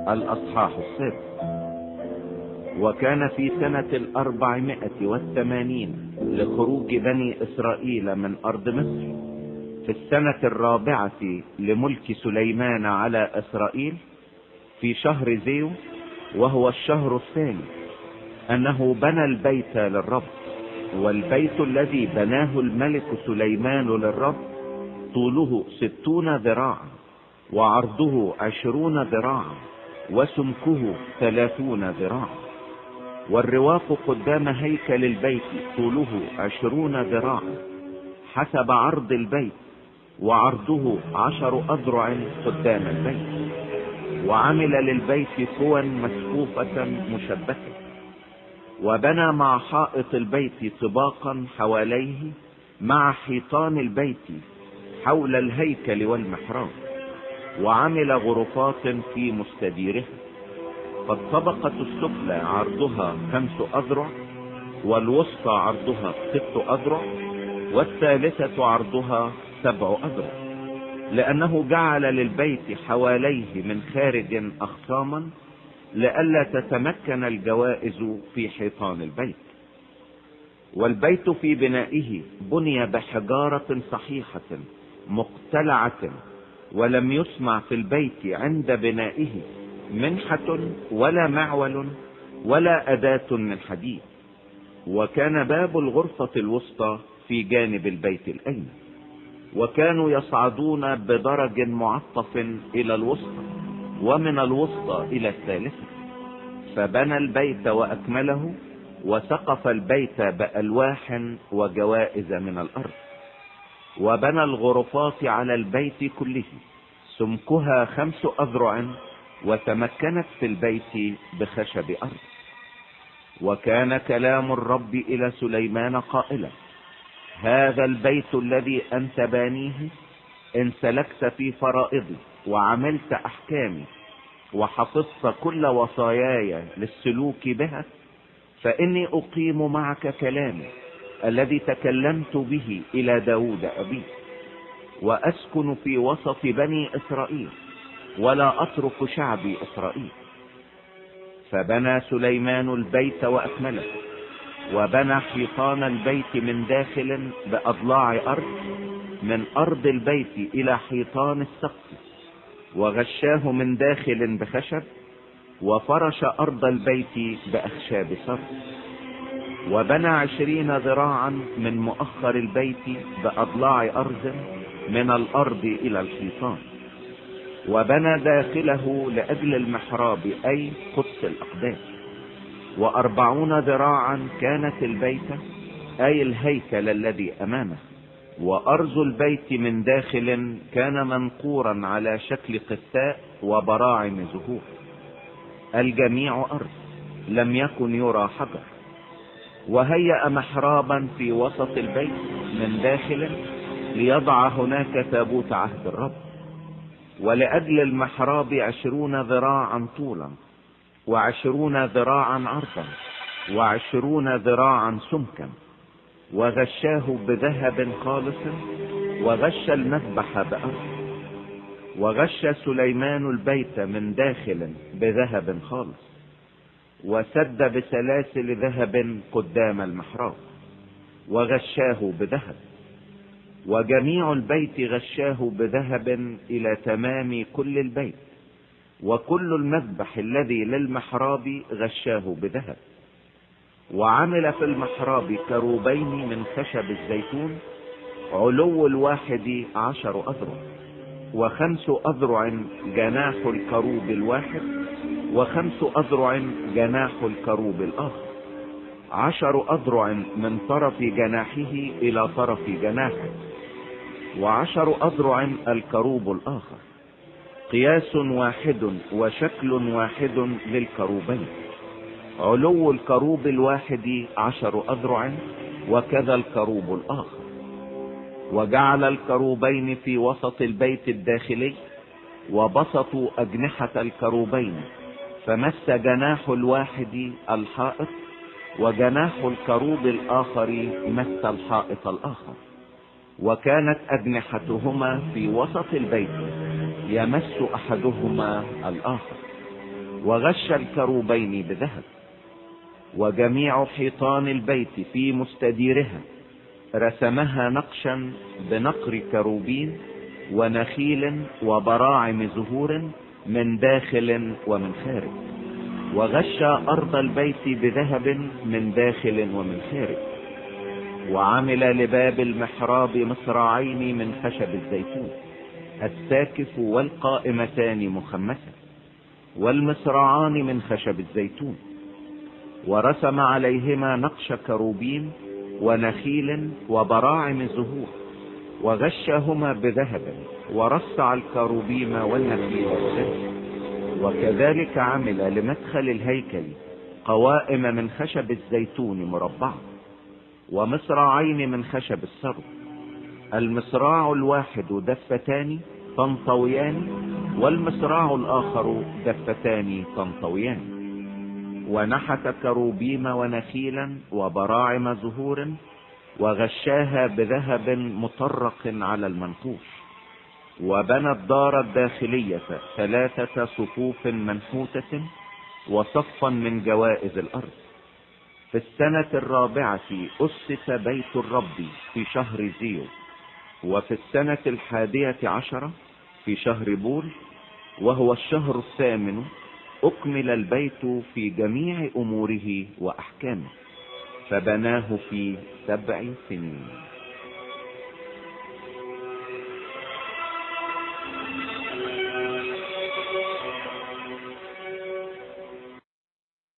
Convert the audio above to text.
الأصحاح 6. وكان في سنة 480 لخروج بني إسرائيل من أرض مصر، في السنة 4 لملك سليمان على إسرائيل، في شهر زيو وهو الشهر الثاني، أنه بنى البيت للرب. والبيت الذي بناه الملك سليمان للرب طوله 60 ذراعا، وعرضه 20 ذراعا، وسمكه 30 ذراعا. والرواق قدام هيكل البيت طوله 20 ذراعا حسب عرض البيت، وعرضه 10 أذرع قدام البيت. وعمل للبيت كوا مسقوفة مشبكة. وبنى مع حائط البيت طباقا حواليه مع حيطان البيت حول الهيكل والمحراب، وعمل غرفات في مستديرها. فالطبقة السفلى عرضها 5 أذرع، والوسطى عرضها 6 أذرع، والثالثة عرضها 7 أذرع، لأنه جعل للبيت حواليه من خارج أخصاما لئلا تتمكن الجوائز في حيطان البيت. والبيت في بنائه بني بحجارة صحيحة مقتلعة، ولم يسمع في البيت عند بنائه منحة ولا معول ولا أداة من حديد. وكان باب الغرفة الوسطى في جانب البيت الأيمن، وكانوا يصعدون بدرج معطف إلى الوسطى، ومن الوسطى إلى الثالثة. فبنى البيت وأكمله، وسقف البيت بألواح وجوائز من الأرض. وبنى الغرفات على البيت كله، سمكها 5 أذرع، وتمكنت في البيت بخشب أرض. وكان كلام الرب إلى سليمان قائلا: هذا البيت الذي أنت بانيه، إن سلكت في فرائضي وعملت أحكامي وحفظت كل وصاياي للسلوك بها، فإني أقيم معك كلامي الذي تكلمت به إلى داود أبي، وأسكن في وسط بني إسرائيل، ولا أترك شعبي إسرائيل. فبنى سليمان البيت وأكمله، وبنى حيطان البيت من داخل بأضلاع أرض، من أرض البيت إلى حيطان السقف، وغشاه من داخل بخشب، وفرش أرض البيت بأخشاب سر. وبنى 20 ذراعا من مؤخر البيت بأضلاع أرض من الأرض إلى الحيطان. وبنى داخله لأجل المحراب أي قدس الأقداس. 40 ذراعا كانت البيت أي الهيكل الذي أمامه. وأرض البيت من داخل كان منقورا على شكل قثاء وبراعم زهور، الجميع أرض، لم يكن يرى حجر. وهيأ محرابا في وسط البيت من داخل ليضع هناك تابوت عهد الرب. ولأجل المحراب 20 ذراعا طولا، و20 ذراعا عرضا، و20 ذراعا سمكا. وغشاه بذهب خالص، وغش المذبح بأرض. وغش سليمان البيت من داخل بذهب خالص، وسد بسلاسل ذهب قدام المحراب، وغشاه بذهب. وجميع البيت غشاه بذهب إلى تمام كل البيت، وكل المذبح الذي للمحراب غشاه بذهب. وعمل في المحراب كروبين من خشب الزيتون، علو الواحد 10 أذرع، و5 أذرع جناح الكروب الواحد، و5 أذرع جناح الكروب الآخر، 10 أذرع من طرف جناحه إلى طرف جناحه، و10 أذرع الكروب الآخر. قياس واحد وشكل واحد للكروبين. علو الكروب الواحد 10 أذرع، وكذا الكروب الآخر. وجعل الكروبين في وسط البيت الداخلي، وبسطوا أجنحة الكروبين، فمس جناح الواحد الحائط، وجناح الكروب الآخر مس الحائط الآخر. وكانت أجنحتهما في وسط البيت، يمس أحدهما الآخر. وغش الكروبين بذهب. وجميع حيطان البيت في مستديرها رسمها نقشا بنقر كروبين ونخيل وبراعم زهور من داخل ومن خارج. وغش أرض البيت بذهب من داخل ومن خارج. وعمل لباب المحراب مصراعين من خشب الزيتون، الساكف والقائمتان مخمسة، والمصراعان من خشب الزيتون. ورسم عليهما نقش كروبين ونخيل وبراعم زهور، وغشاهما بذهب، ورصع الكروبيم والنخيل بذهب. وكذلك عمل لمدخل الهيكل قوائم من خشب الزيتون مربعة، ومصراعين من خشب السرو. المصراع الواحد دفتان تنطويان، والمصراع الآخر دفتان تنطويان. ونحت كروبيم ونخيلا وبراعم زهور، وغشاها بذهب مطرق على المنقوش. وبنى الدار الداخلية 3 صفوف منحوتة وصفا من جوائز الأرض. في السنة 4 أسس بيت الرب في شهر زيو. وفي السنة 11 في شهر بول، وهو الشهر 8، أكمل البيت في جميع أموره وأحكامه، فبناه في 7 سنين.